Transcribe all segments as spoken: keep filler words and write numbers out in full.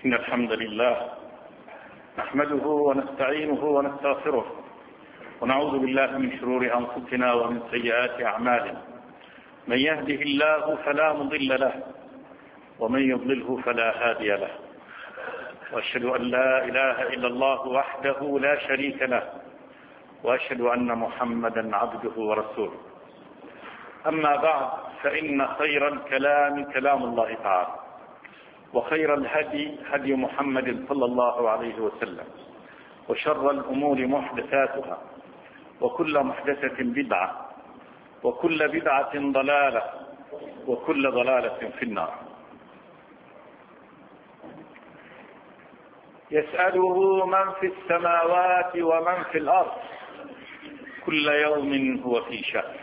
إن الحمد لله نحمده ونستعينه ونستغفره ونعوذ بالله من شرور أنفسنا ومن سيئات أعمالنا. من يهده الله فلا مضل له ومن يضلله فلا هادي له، وأشهد أن لا إله إلا الله وحده لا شريك له، وأشهد أن محمدا عبده ورسوله. أما بعد، فإن خير الكلام كلام الله تعالى، وخير الهدي هدي محمد صلى الله عليه وسلم، وشر الأمور محدثاتها، وكل محدثة بدعة، وكل بدعة ضلالة، وكل ضلالة في النار. يسأله من في السماوات ومن في الأرض كل يوم هو في شأن.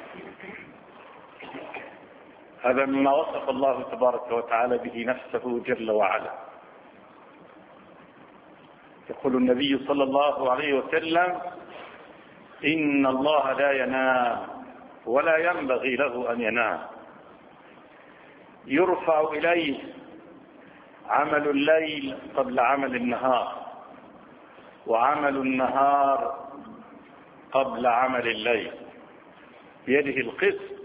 هذا مما وصف الله تبارك وتعالى به نفسه جل وعلا. يقول النبي صلى الله عليه وسلم: إن الله لا ينام ولا ينبغي له أن ينام، يرفع إليه عمل الليل قبل عمل النهار، وعمل النهار قبل عمل الليل، بيده القسط،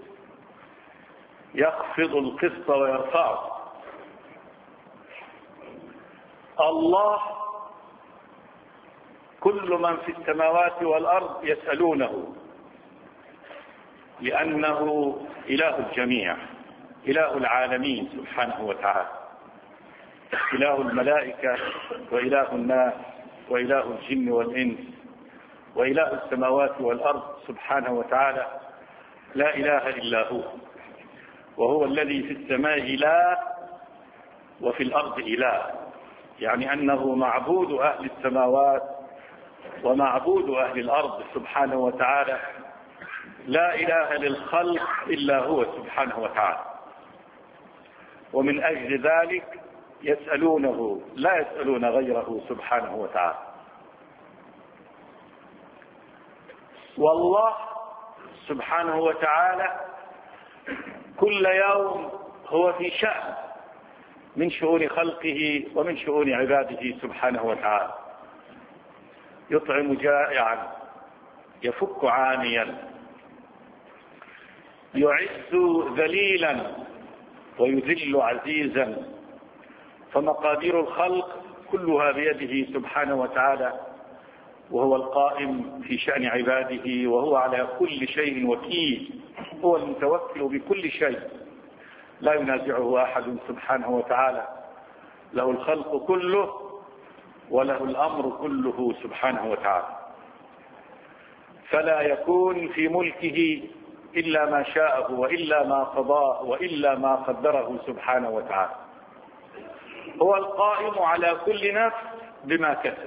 يخفض القسط ويرفعه. الله كل من في السماوات والأرض يسألونه، لأنه إله الجميع، إله العالمين سبحانه وتعالى، إله الملائكة وإله الناس وإله الجن والإنس وإله السماوات والأرض سبحانه وتعالى. لا إله إلا هو، وهو الذي في السماء إله وفي الأرض إله، يعني أنه معبود أهل السماوات ومعبود أهل الأرض سبحانه وتعالى. لا إله للخلق إلا هو سبحانه وتعالى، ومن أجل ذلك يسألونه، لا يسألون غيره سبحانه وتعالى. والله سبحانه وتعالى كل يوم هو في شأن من شؤون خلقه ومن شؤون عباده سبحانه وتعالى. يطعم جائعا، يفك عانيا، يعز ذليلا ويذل عزيزا، فمقادير الخلق كلها بيده سبحانه وتعالى، وهو القائم في شأن عباده، وهو على كل شيء وكيل، هو المتوكل بكل شيء، لا ينازعه أحد سبحانه وتعالى. له الخلق كله وله الأمر كله سبحانه وتعالى، فلا يكون في ملكه إلا ما شاءه وإلا ما قضاه وإلا ما قدره سبحانه وتعالى. هو القائم على كل نفس بما كسب،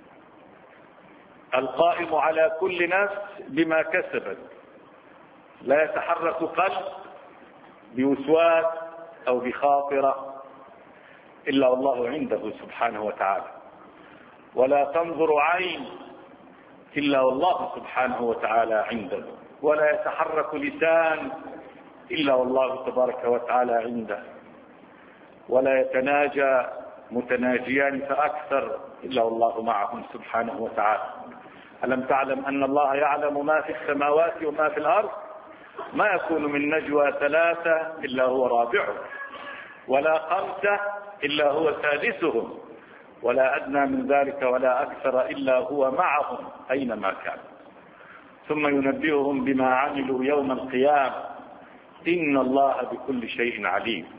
القائم على كل نفس بما كسبت. لا يتحرك قلب بوسواس أو بخاطرة إلا والله عنده سبحانه وتعالى، ولا تنظر عين إلا والله سبحانه وتعالى عنده، ولا يتحرك لسان إلا والله تبارك وتعالى عنده، ولا يتناجى متناجيان فأكثر إلا والله معهم سبحانه وتعالى. ألم تعلم أن الله يعلم ما في السماوات وما في الأرض؟ ما يكون من نجوى ثلاثة إلا هو رابعهم، ولا خمسة إلا هو سادسهم، ولا أدنى من ذلك ولا أكثر إلا هو معهم أينما كان، ثم ينبئهم بما عملوا يوم القيامة، إن الله بكل شيء عليم.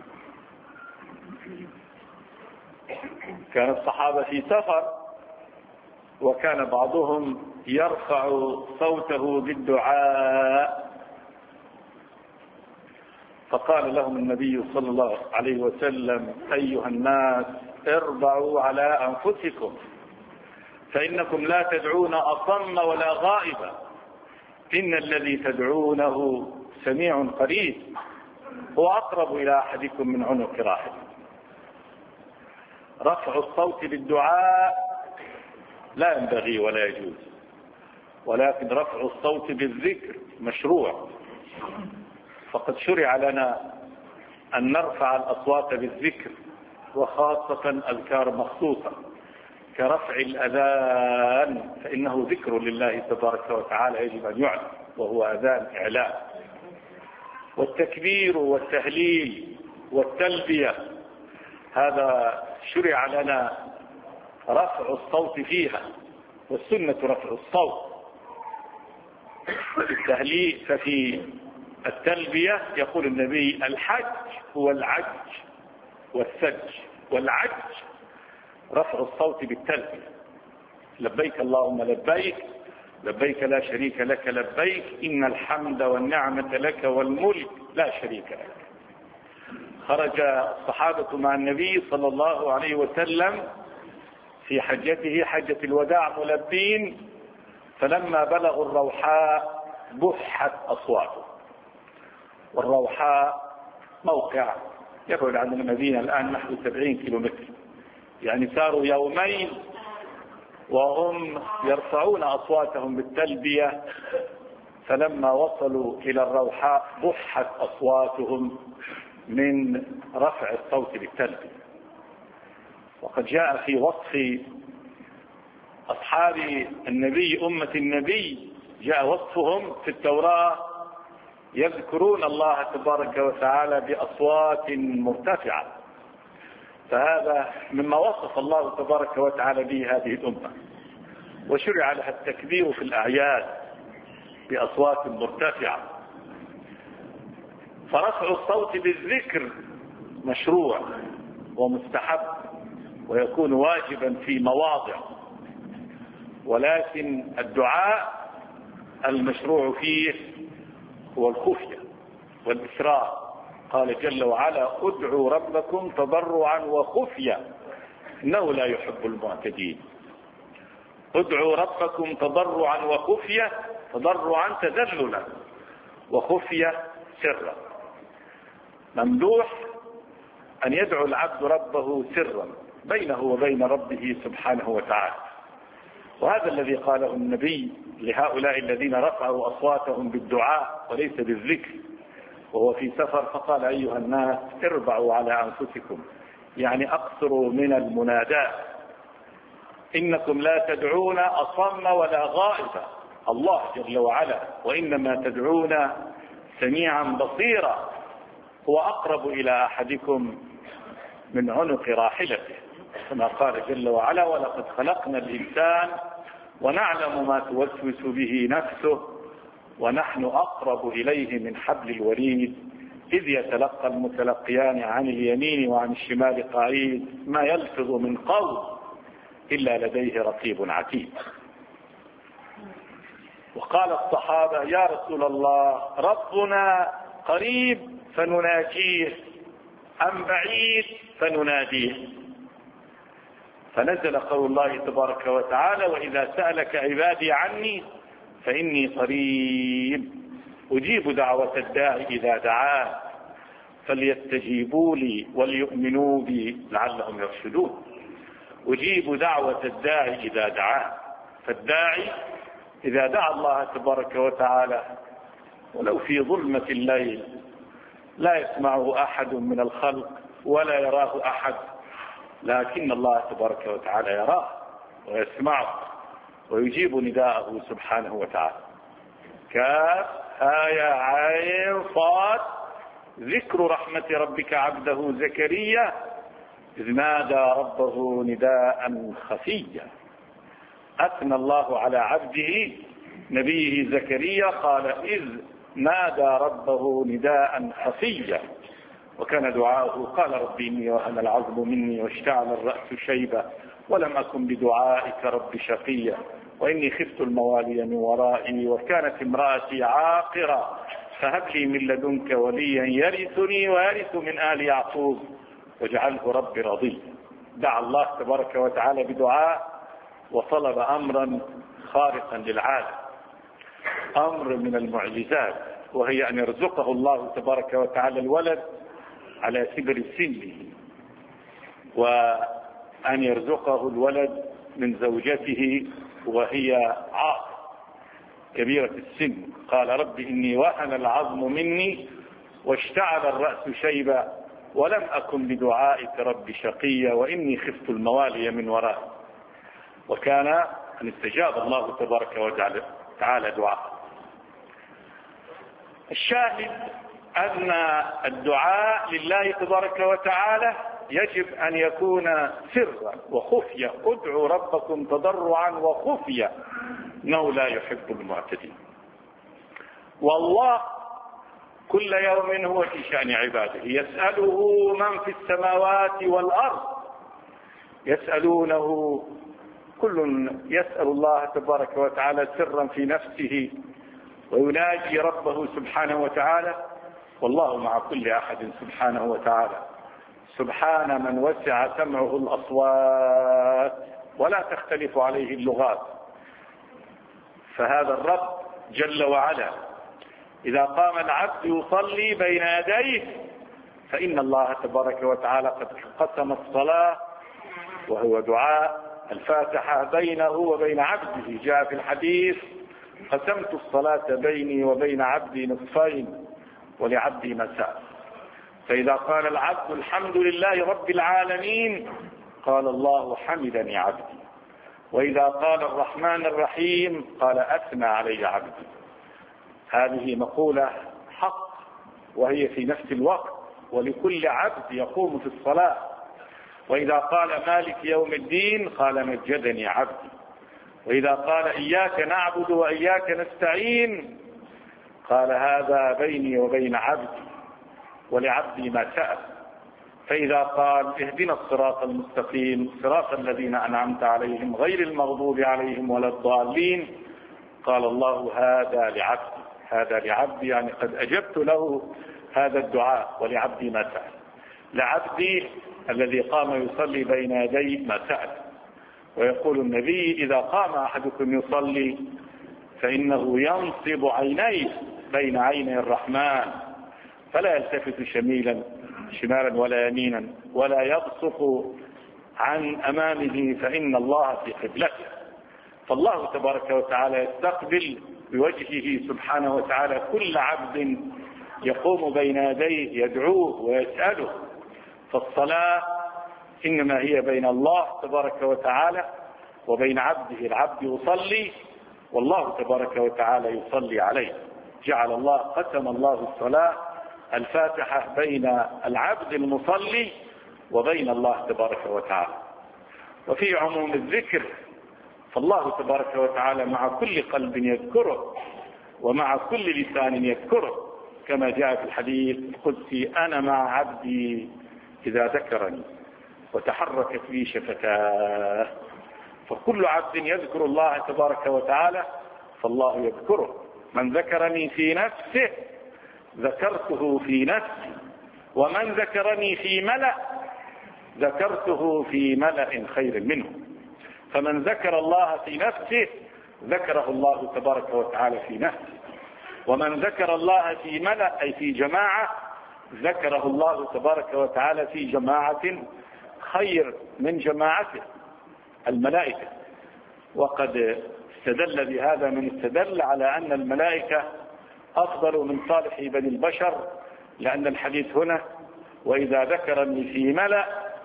كان الصحابة في سفر، وكان بعضهم يرفع صوته بالدعاء، فقال لهم النبي صلى الله عليه وسلم: أيها الناس اربعوا على أنفسكم، فإنكم لا تدعون أصم ولا غائبا، إن الذي تدعونه سميع قريب، هو أقرب إلى أحدكم من عنق راحل. رفع الصوت بالدعاء لا ينبغي ولا يجوز، ولكن رفع الصوت بالذكر مشروع، فقد شرع لنا أن نرفع الأصوات بالذكر وخاصة أذكار مخصوصة كرفع الأذان، فإنه ذكر لله تبارك وتعالى يجب أن يعلم، وهو أذان إعلاء. والتكبير والتهليل والتلبية هذا شرع لنا رفع الصوت فيها، والسنة رفع الصوت. التهليل ففي التلبية يقول النبي: الحج هو العج والسج، والعج رفع الصوت بالتلبية. لبيك اللهم لبيك، لبيك لا شريك لك لبيك، إن الحمد والنعمة لك والملك لا شريك لك. خرج الصحابة مع النبي صلى الله عليه وسلم في حجته حجة الوداع ملبين، فلما بلغوا الروحاء بحت أصواته. والروحاء موقع يبعد عن المدينة الآن نحو سبعين كيلومتر، يعني ساروا يومين وهم يرفعون أصواتهم بالتلبية، فلما وصلوا إلى الروحاء بحت أصواتهم من رفع الصوت بالتلبية. وقد جاء في وصف أصحاب النبي أمة النبي، جاء وصفهم في التوراة يذكرون الله تبارك وتعالى بأصوات مرتفعة، فهذا مما وصف الله تبارك وتعالى به هذه الأمة. وشرع لها التكبير في الأعياد بأصوات مرتفعة. فرفع الصوت بالذكر مشروع ومستحب ويكون واجبا في مواضع، ولكن الدعاء المشروع فيه هو الخفية والإسراء. قال جل وعلا: ادعوا ربكم تضرعا وخفية إنه لا يحب المعتدين. ادعوا ربكم تضرعا وخفية، تضرعا تذللا، وخفية سرا. ممدوح أن يدعو العبد ربه سرا بينه وبين ربه سبحانه وتعالى. وهذا الذي قاله النبي لهؤلاء الذين رفعوا أصواتهم بالدعاء وليس بالذكر وهو في سفر، فقال: أيها الناس اربعوا على أنفسكم، يعني أقصروا من المناداة، إنكم لا تدعون أصم ولا غائبا، الله جل وعلا، وإنما تدعون سميعا بصيرا، هو أقرب إلى أحدكم من عنق راحلته، كما قال جل وعلا: ولقد خلقنا الإنسان ونعلم ما توسوس به نفسه ونحن أقرب إليه من حبل الوريد إذ يتلقى المتلقيان عن اليمين وعن الشمال قعيد ما يلفظ من قول إلا لديه رقيب عتيد. وقال الصحابة: يا رسول الله، ربنا قريب فنناجيه أم بعيد فنناديه؟ فنزل قول الله تبارك وتعالى: وإذا سألك عبادي عني فإني قريب أجيب دعوة الداعي إذا دعان فليستجيبوا لي وليؤمنوا بي لعلهم يرشدون. أجيب دعوة الداعي إذا دعان، فالداعي إذا دعا الله تبارك وتعالى ولو في ظلمة الليل لا يسمعه أحد من الخلق ولا يراه أحد، لكن الله تبارك وتعالى يراه ويسمعه ويجيب نداءه سبحانه وتعالى. كاف ها يا عين صاد، ذكر رحمة ربك عبده زكريا إذ نادى ربه نداء خفيا. أثنى الله على عبده نبيه زكريا، قال: إذ نادى ربه نداء خفيا، وكان دعاؤه: قال رب إني وهن العظم مني واشتعل الرأس شيبا ولم أكن بدعائك رب شقيا وإني خفت الموالي من ورائي وكانت امرأتي عاقرا فهب لي من لدنك وليا يرثني ويرث من آل يعقوب واجعله رب رضيا. دعا الله تبارك وتعالى بدعاء وطلب أمرا خارقا للعادة، أمر من المعجزات، وهي أن يرزقه الله تبارك وتعالى الولد على كبر سنه، وأن يرزقه الولد من زوجته وهي عاقر كبيرة السن. قال: رب إني وهن العظم مني واشتعل الرأس شيبا ولم أكن بدعائك رب شقيا وإني خفت الموالي من ورائي. وكان أن استجاب الله تبارك وتعالى دعاء. الشاهد أن الدعاء لله تبارك وتعالى يجب أن يكون سرا وخفية. ادعوا ربكم تضرعا وخفية إنه لا يحب المعتدين. والله كل يوم هو في شأن عباده، يسأله من في السماوات والأرض، يسألونه، كل يسأل الله تبارك وتعالى سرا في نفسه ويناجي ربه سبحانه وتعالى، والله مع كل أحد سبحانه وتعالى. سبحان من وسع سمعه الأصوات ولا تختلف عليه اللغات. فهذا الرب جل وعلا إذا قام العبد يصلي بين يديه فإن الله تبارك وتعالى قد قسم الصلاة وهو دعاء الفاتحة بينه وبين عبده. جاء في الحديث: قسمت الصلاة بيني وبين عبدي نصفين ولعبدي ما سأل. فإذا قال العبد الحمد لله رب العالمين قال الله حمدني عبدي، وإذا قال الرحمن الرحيم قال أثنى علي عبدي. هذه مقولة حق وهي في نفس الوقت ولكل عبد يقوم في الصلاة. وإذا قال مالك يوم الدين قال مجدني عبدي، وإذا قال إياك نعبد وإياك نستعين قال هذا بيني وبين عبدي ولعبدي ما سأل. فإذا قال اهدنا الصراط المستقيم صراط الذين أنعمت عليهم غير المغضوب عليهم ولا الضالين قال الله هذا لعبدي، هذا لعبدي يعني قد أجبت له هذا الدعاء ولعبدي ما سأل. لعبدي الذي قام يصلي بين يدي ما سأل. ويقول النبي: إذا قام أحدكم يصلي فإنه ينصب عينيه بين عيني الرحمن فلا يلتفت شميلا شمالا ولا يمينا ولا يبصق عن أمامه فإن الله في قبلته. فالله تبارك وتعالى يستقبل بوجهه سبحانه وتعالى كل عبد يقوم بين يديه يدعوه ويسأله. فالصلاة إنما هي بين الله تبارك وتعالى وبين عبده. العبد يصلي والله تبارك وتعالى يصلي عليه. جعل الله قسم الله الصلاة الفاتحة بين العبد المصلي وبين الله تبارك وتعالى. وفي عموم الذكر فالله تبارك وتعالى مع كل قلب يذكره ومع كل لسان يذكره، كما جاء في الحديث القدسي: أنا مع عبدي إذا ذكرني وتحركت بي شفتاه. فكل عبد يذكر الله تبارك وتعالى فالله يذكره. من ذكرني في نفسه ذكرته في نفسي، ومن ذكرني في ملأ ذكرته في ملأ خير منه. فمن ذكر الله في نفسه ذكره الله تبارك وتعالى في نفسه، ومن ذكر الله في ملأ أي في جماعة ذكره الله تبارك وتعالى في جماعة خير من جماعته الملائكة. وقد استدل بهذا من استدل على أن الملائكة أفضل من صالح بني البشر، لأن الحديث هنا: وإذا ذكرني في ملأ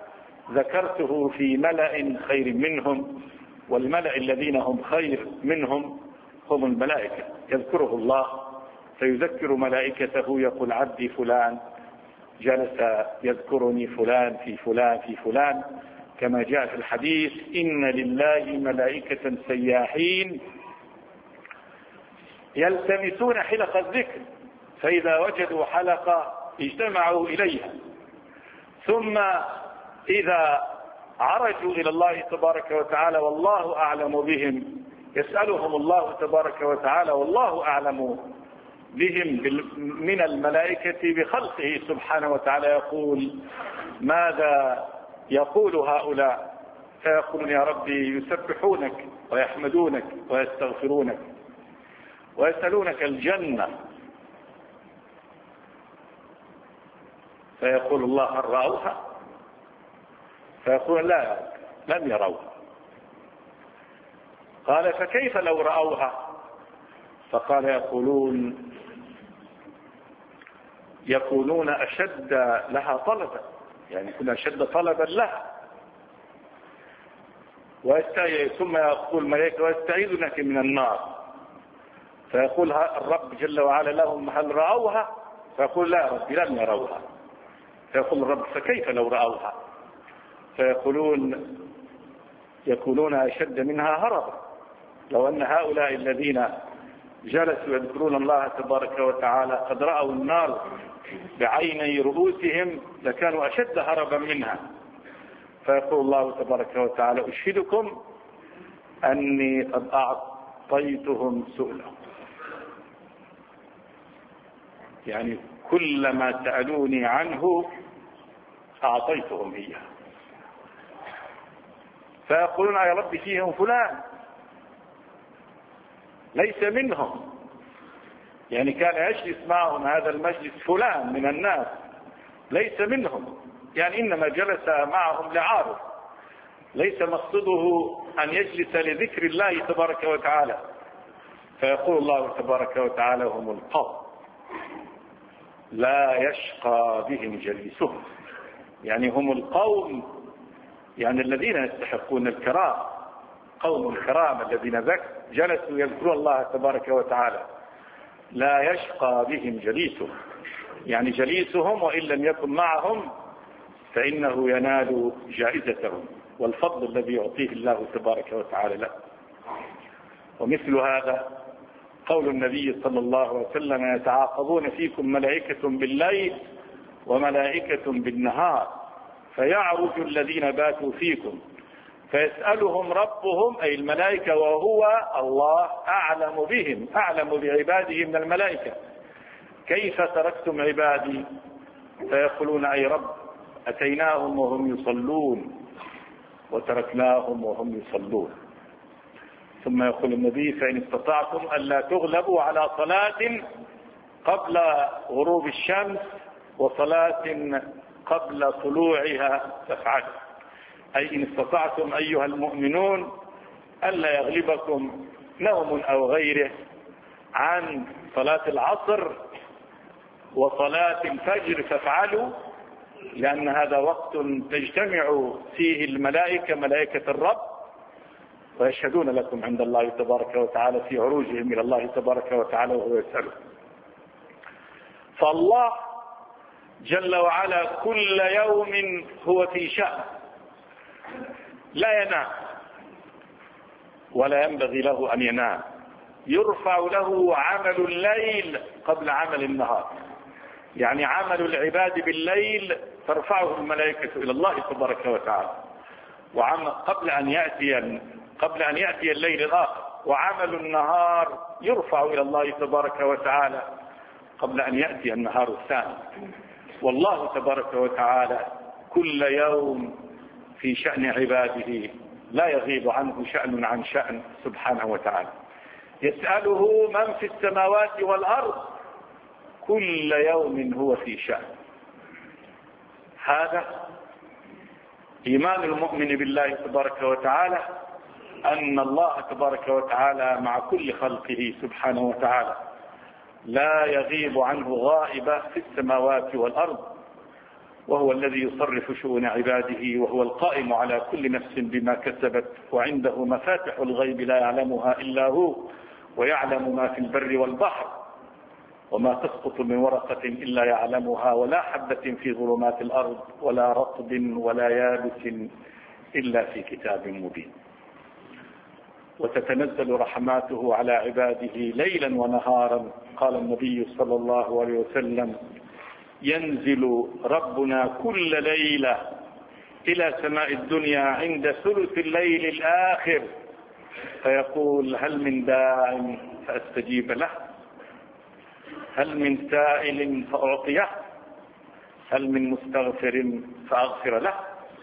ذكرته في ملأ خير منهم. والملأ الذين هم خير منهم هم الملائكة. يذكره الله فيذكر ملائكته يقول: عبدي فلان جلس يذكرني فلان في فلان في فلان، كما جاء في الحديث: إن لله ملائكة سياحين يلتمسون حلق الذكر فإذا وجدوا حلقة اجتمعوا إليها، ثم إذا عرجوا إلى الله تبارك وتعالى والله أعلم بهم يسألهم الله تبارك وتعالى والله أعلم بهم من الملائكة بخلقه سبحانه وتعالى، يقول: ماذا يقول هؤلاء؟ فيقولون: يا ربي يسبحونك ويحمدونك ويستغفرونك ويسألونك الجنة. فيقول الله: هل رأوها؟ فيقول: لا لم يروها. قال: فكيف لو رأوها؟ فقال: يقولون يكونون أشد لها طلبا، يعني يكون أشد طلبا لها. ثم يقول الملائكة ويستعيذونك من النار، فيقول الرب جل وعلا لهم هل رأوها؟ فيقول لا يا ربي لم يروها. فيقول الرب فكيف لو رأوها؟ فيقولون يكونون أشد منها هربا. لو أن هؤلاء الذين جلسوا يذكرون الله تبارك وتعالى قد رأوا النار بعيني رؤوسهم لكانوا أشد هربا منها. فيقول الله تبارك وتعالى أشهدكم أني قد أعطيتهم سؤلهم، يعني كل ما سألوني عنه أعطيتهم إياه. فيقولون يا رب فيهم فلان ليس منهم، يعني كان يجلس معهم هذا المجلس فلان من الناس ليس منهم، يعني إنما جلس معهم لعارض، ليس مقصده أن يجلس لذكر الله تبارك وتعالى. فيقول الله تبارك وتعالى هم القوم لا يشقى بهم جليسهم، يعني هم القوم يعني الذين يستحقون الكرام، قوم الكرام الذين جلسوا يذكرون الله تبارك وتعالى لا يشقى بهم جليسهم، يعني جليسهم وإن لم يكن معهم فإنه ينال جائزتهم والفضل الذي يعطيه الله تبارك وتعالى له. ومثل هذا قول النبي صلى الله عليه وسلم يتعاقبون فيكم ملائكة بالليل وملائكة بالنهار فيعرج الذين باتوا فيكم فيسألهم ربهم أي الملائكة وهو الله أعلم بهم أعلم بعباده من الملائكة كيف تركتم عبادي؟ فيقولون أي رب أتيناهم وهم يصلون وتركناهم وهم يصلون. ثم يقول النبي فإن استطعتم ألا تغلبوا على صلاة قبل غروب الشمس وصلاة قبل طلوعها فافعلوا، أي إن استطعتم أيها المؤمنون ألا يغلبكم نوم أو غيره عن صلاة العصر وصلاة الفجر فافعلوا، لأن هذا وقت تجتمع فيه الملائكة ملائكة الرب ويشهدون لكم عند الله تبارك وتعالى في عروجهم إلى الله تبارك وتعالى وهو يسأله. فالله جل وعلا كل يوم هو في شأن لا ينام ولا ينبغي له أن ينام، يرفع له عمل الليل قبل عمل النهار، يعني عمل العباد بالليل ترفعه الملائكة إلى الله تبارك وتعالى وعمل قبل أن يأتي قبل أن يأتي الليل الآخر، وعمل النهار يرفع إلى الله تبارك وتعالى قبل أن يأتي النهار الثاني. والله تبارك وتعالى كل يوم في شأن عباده لا يغيب عنه شأن عن شأن سبحانه وتعالى، يسأله من في السماوات والأرض كل يوم هو في شأن. هذا إيمان المؤمن بالله تبارك وتعالى أن الله تبارك وتعالى مع كل خلقه سبحانه وتعالى لا يغيب عنه غائبة في السماوات والأرض، وهو الذي يصرف شؤون عباده وهو القائم على كل نفس بما كسبت وعنده مفاتح الغيب لا يعلمها إلا هو ويعلم ما في البر والبحر وما تسقط من ورقة إلا يعلمها ولا حبة في ظلمات الأرض ولا رطب ولا يابس إلا في كتاب مبين. وتتنزل رحماته على عباده ليلا ونهارا. قال النبي صلى الله عليه وسلم ينزل ربنا كل ليلة إلى سماء الدنيا عند ثلث الليل الآخر فيقول هل من داع فأستجيب له، هل من سائل فأعطيه، هل من مستغفر فأغفر له،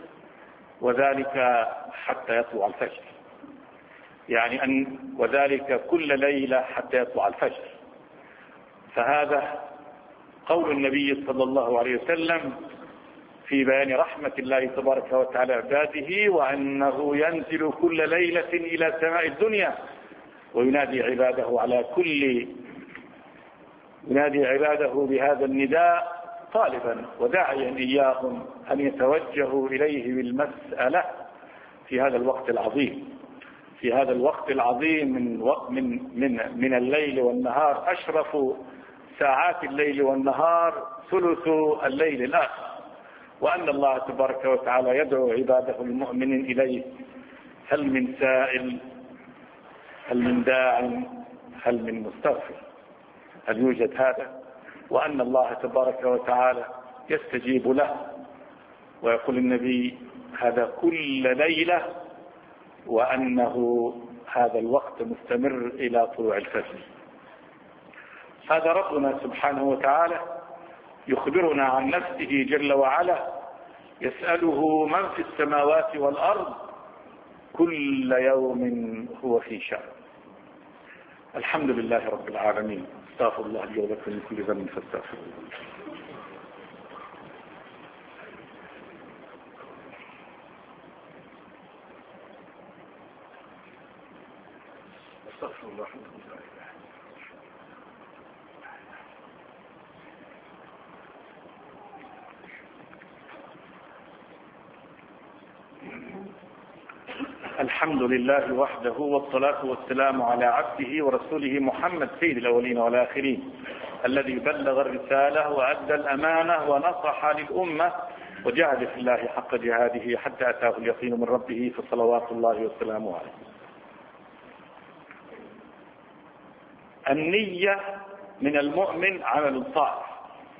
وذلك حتى يطلع الفجر، يعني أن وذلك كل ليلة حتى يطلع الفجر. فهذا قول النبي صلى الله عليه وسلم في بيان رحمة الله تبارك وتعالى عباده وأنه ينزل كل ليلة إلى سماء الدنيا وينادي عباده على كل ينادي عباده بهذا النداء طالبا وداعيا إياهم أن يتوجهوا إليه بالمسألة في هذا الوقت العظيم، في هذا الوقت العظيم من من من من الليل والنهار. أشرف ساعات الليل والنهار ثلث الليل الآخر، وأن الله تبارك وتعالى يدعو عباده المؤمنين إليه. هل من سائل؟ هل من داع؟ هل من مستغفر؟ هل يوجد هذا؟ وأن الله تبارك وتعالى يستجيب له، ويقول النبي هذا كل ليلة، وأنه هذا الوقت مستمر إلى طلوع الفجر. هذا ربنا سبحانه وتعالى يخبرنا عن نفسه جل وعلا، يسأله من في السماوات والأرض كل يوم هو في شأن. الحمد لله رب العالمين. استغفر الله لي ولكم من كل ذنب فاستغفروه. استغفر الله. الحمد لله وحده، والصلاة والسلام على عبده ورسوله محمد سيد الأولين والآخرين، الذي بلغ الرسالة وأدى الأمانة ونصح للأمة وجاهد في الله حق جهاده حتى أتاه اليقين من ربه، فصلوات الله وسلامه عليه. النية من المؤمن عمل صالح،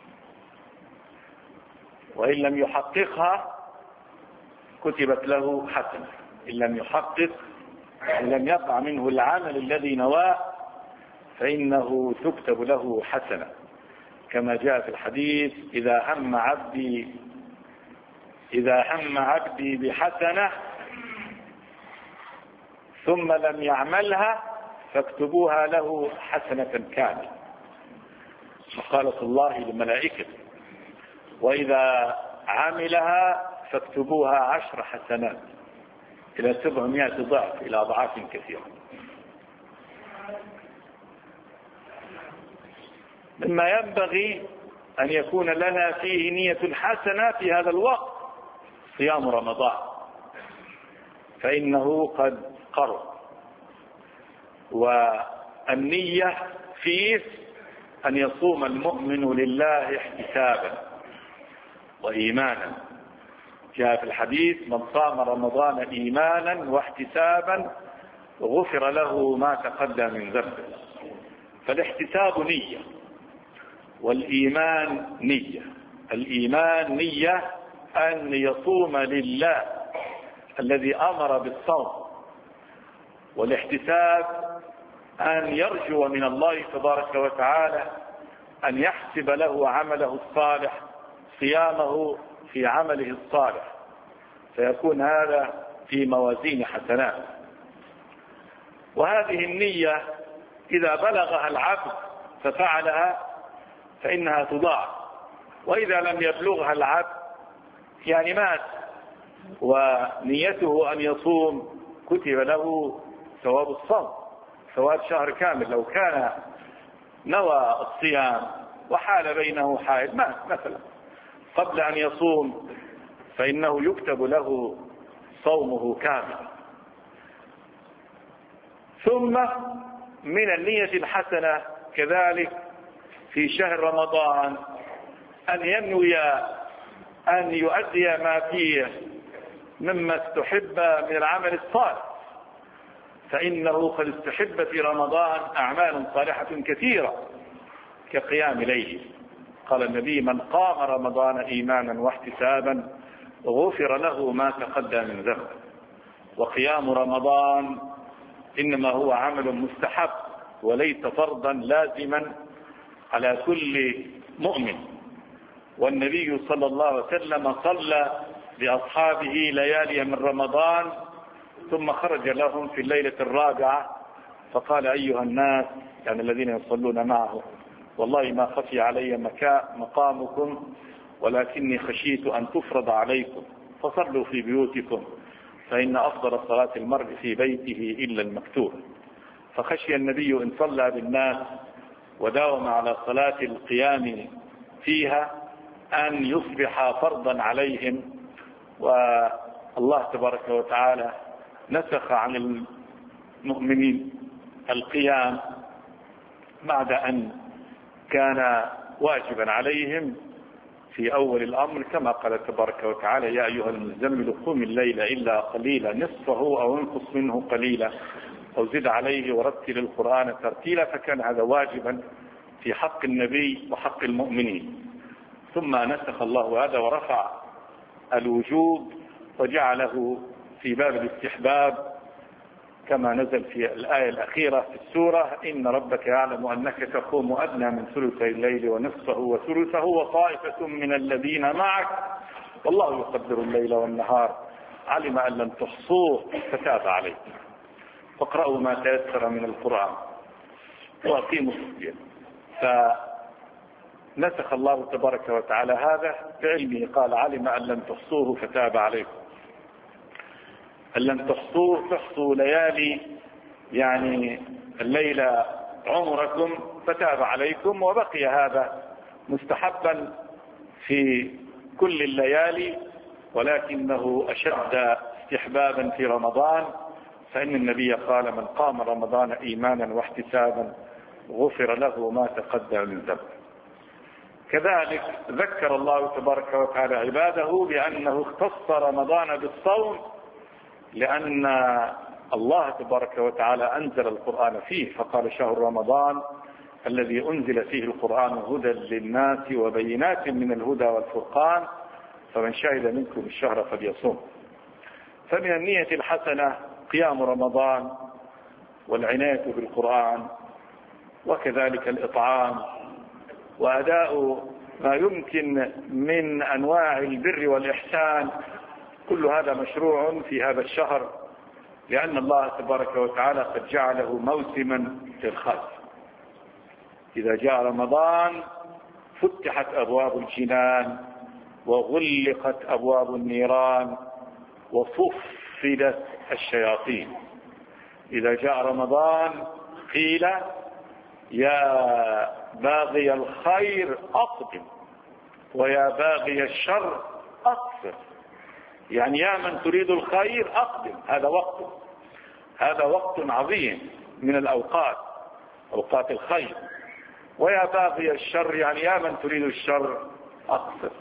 وإن لم يحققها كتبت له حسنة. إن لم يحقق، إن لم يقع منه العمل الذي نواه، فإنه تكتب له حسنة، كما جاء في الحديث: إذا هم عبدي إذا هم عبدي بحسنة ثم لم يعملها فاكتبوها له حسنة كاملة. وقال الله للملائكة: وإذا عملها فاكتبوها عشر حسنات إلى سبعمائة ضعف، إلى أضعاف كثيرة. مما ينبغي أن يكون لنا فيه نية حسنة في هذا الوقت صيام رمضان، فإنه قد قرب، والنية فيه أن يصوم المؤمن لله احتسابا وإيمانا. جاء في الحديث: من صام رمضان إيمانا واحتسابا غفر له ما تقدم من ذنبه. فالاحتساب نية، والإيمان نية. الإيمان نية أن يصوم لله الذي أمر بالصوم، والاحتساب أن يرجو من الله تبارك وتعالى أن يحسب له عمله الصالح، صيامه في عمله الصالح، فيكون هذا في موازين حسنات. وهذه النية إذا بلغها العبد ففعلها فإنها تضاعف، وإذا لم يبلغها العبد يعني مات ونيته أن يصوم كتب له ثواب الصوم، ثواب شهر كامل. لو كان نوى الصيام وحال بينه حائل مات مثلا قبل أن يصوم، فإنه يكتب له صومه كاملا. ثم من النية الحسنة كذلك في شهر رمضان أن ينوي أن يؤدي ما فيه مما استحب من العمل الصالح، فإنه قد استحب في رمضان أعمال صالحة كثيرة كقيام ليل. قال النبي: من قام رمضان إيمانا واحتسابا غفر له ما تقدم من ذنبه. وقيام رمضان إنما هو عمل مستحب وليس فرضا لازما على كل مؤمن. والنبي صلى الله عليه وسلم صلى بأصحابه ليالي من رمضان ثم خرج لهم في الليلة الرابعة فقال: أيها الناس، يعني الذين يصلون معه، والله ما خفي علي مقامكم ولكني خشيت أن تفرض عليكم فصلوا في بيوتكم، فإن أفضل صلاة المرء في بيته إلا المكتوب. فخشي النبي إن صلى بالناس وداوم على صلاة القيام فيها أن يصبح فرضا عليهم. والله تبارك وتعالى نسخ عن المؤمنين القيام بعد أن كان واجبا عليهم في أول الأمر، كما قال تبارك وتعالى: يا أيها المزمل قم الليل إلا قليلا نصفه أو انقص منه قليلا أو زد عليه ورتل القرآن ترتيلا. فكان هذا واجبا في حق النبي وحق المؤمنين. ثم نسخ الله هذا ورفع الوجوب وجعله في باب الاستحباب، كما نزل في الآية الأخيرة في السورة: إن ربك يعلم أنك تقوم أدنى من ثلثي الليل ونصفه وثلثه وطائفة من الذين معك والله يقدر الليل والنهار علم أن لم تحصوه فتاب عليكم فاقرأوا ما تيسر من القرآن وأقيموا الصلاة. فنسخ الله تبارك وتعالى هذا بعلمه، قال: علم أن لم تحصوه فتاب عليكم. أن لم تحصوه تحصوا ليالي يعني الليلة عمركم فتاب عليكم، وبقي هذا مستحبا في كل الليالي، ولكنه أشد استحبابا في رمضان، فإن النبي قال: من قام رمضان إيمانا واحتسابا غفر له ما تقدم من ذنبه. كذلك ذكر الله تبارك وتعالى عباده بأنه اختص رمضان بالصوم، لأن الله تبارك وتعالى أنزل القرآن فيه، فقال: شهر رمضان الذي أنزل فيه القرآن هدى للناس وبينات من الهدى والفرقان فمن شهد منكم الشهر فليصوم. فمن النية الحسنة قيام رمضان والعناية بالقرآن، وكذلك الإطعام وأداء ما يمكن من أنواع البر والإحسان. كل هذا مشروع في هذا الشهر، لأن الله تبارك وتعالى قد جعله موسما للخير. إذا جاء رمضان فتحت أبواب الجنان وغلقت أبواب النيران وصفدت الشياطين. إذا جاء رمضان قيل: يا باغي الخير أقدم ويا باغي الشر أقصر. يعني يا من تريد الخير أقدم، هذا وقت هذا وقت عظيم من الأوقات، أوقات الخير. ويا باغي الشر يعني يا من تريد الشر أقصر،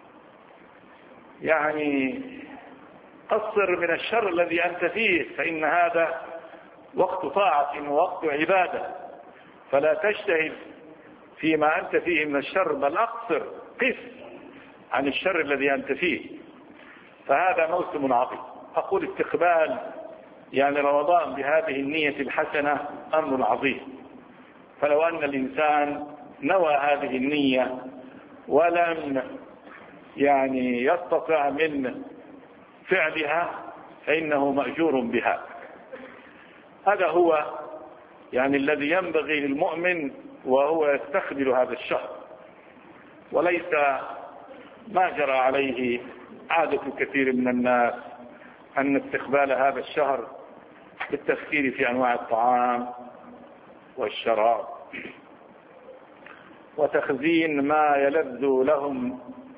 يعني قصر من الشر الذي أنت فيه، فإن هذا وقت طاعة ووقت عبادة، فلا تجتهد فيما أنت فيه من الشر، بل أقصر، قف عن الشر الذي أنت فيه. فهذا موسم عظيم. أقول استقبال يعني رمضان بهذه النية الحسنة أمر عظيم. فلو أن الإنسان نوى هذه النية ولم يعني يستطع من فعلها فإنه مأجور بها. هذا هو يعني الذي ينبغي للمؤمن وهو يستقبل هذا الشهر، وليس ما جرى عليه عادة كثير من الناس أن استقبال هذا الشهر بالتفكير في أنواع الطعام والشراب وتخزين ما يلذ لهم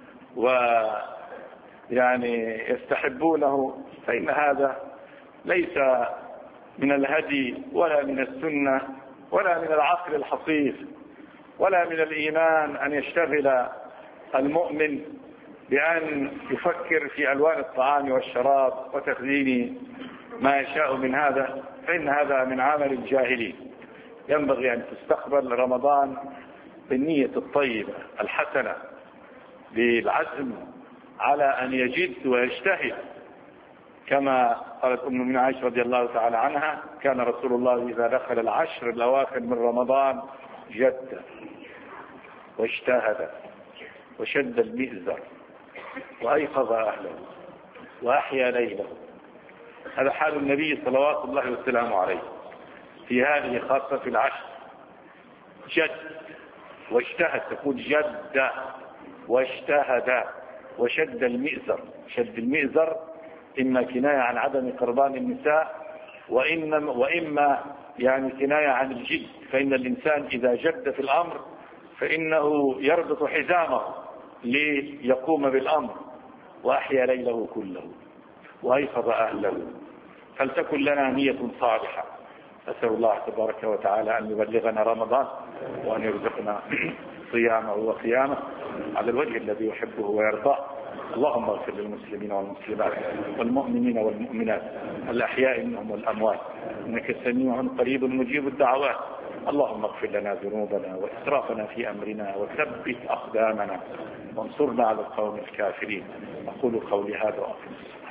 ويعني يستحبونه، فإن هذا ليس من الهدي ولا من السنة ولا من العقل الحصيف ولا من الإيمان أن يشتغل المؤمن بأن يفكر في ألوان الطعام والشراب وتخزين ما يشاء من هذا، فإن هذا من عمل الجاهلين. ينبغي أن تستقبل رمضان بالنية الطيبة الحسنة، بالعزم على أن يجد ويجتهد، كما قالت أم المؤمنين عائشة رضي الله تعالى عنها: كان رسول الله إذا دخل العشر الأواخر من رمضان جد واجتهد وشد المئزر وأيقظ أهله وأحيا ليله. هذا حال النبي صلوات الله وسلامه عليه في هذه خاصة في العشر. جد واجتهد، تقول جد واجتهد وشد المئزر. شد المئزر إما كناية عن عدم قربان النساء، وإنما وإما يعني كناية عن الجد، فإن الإنسان إذا جد في الأمر فإنه يربط حزامه ليقوم بالأمر، وأحيا ليله كله وأيقظ أهله. فلتكن لنا نية صالحة. أسأل الله تبارك وتعالى أن يبلغنا رمضان وأن يرزقنا صيامه وقيامه على الوجه الذي يحبه ويرضاه. اللهم اغفر للمسلمين والمسلمات والمؤمنين والمؤمنات الأحياء منهم والأموات، إنك سميع قريب مجيب الدعوات. اللهم اغفر لنا ذنوبنا وإسرافنا في أمرنا وثبت أقدامنا وانصرنا على القوم الكافرين. أقول قولي هذا وأقول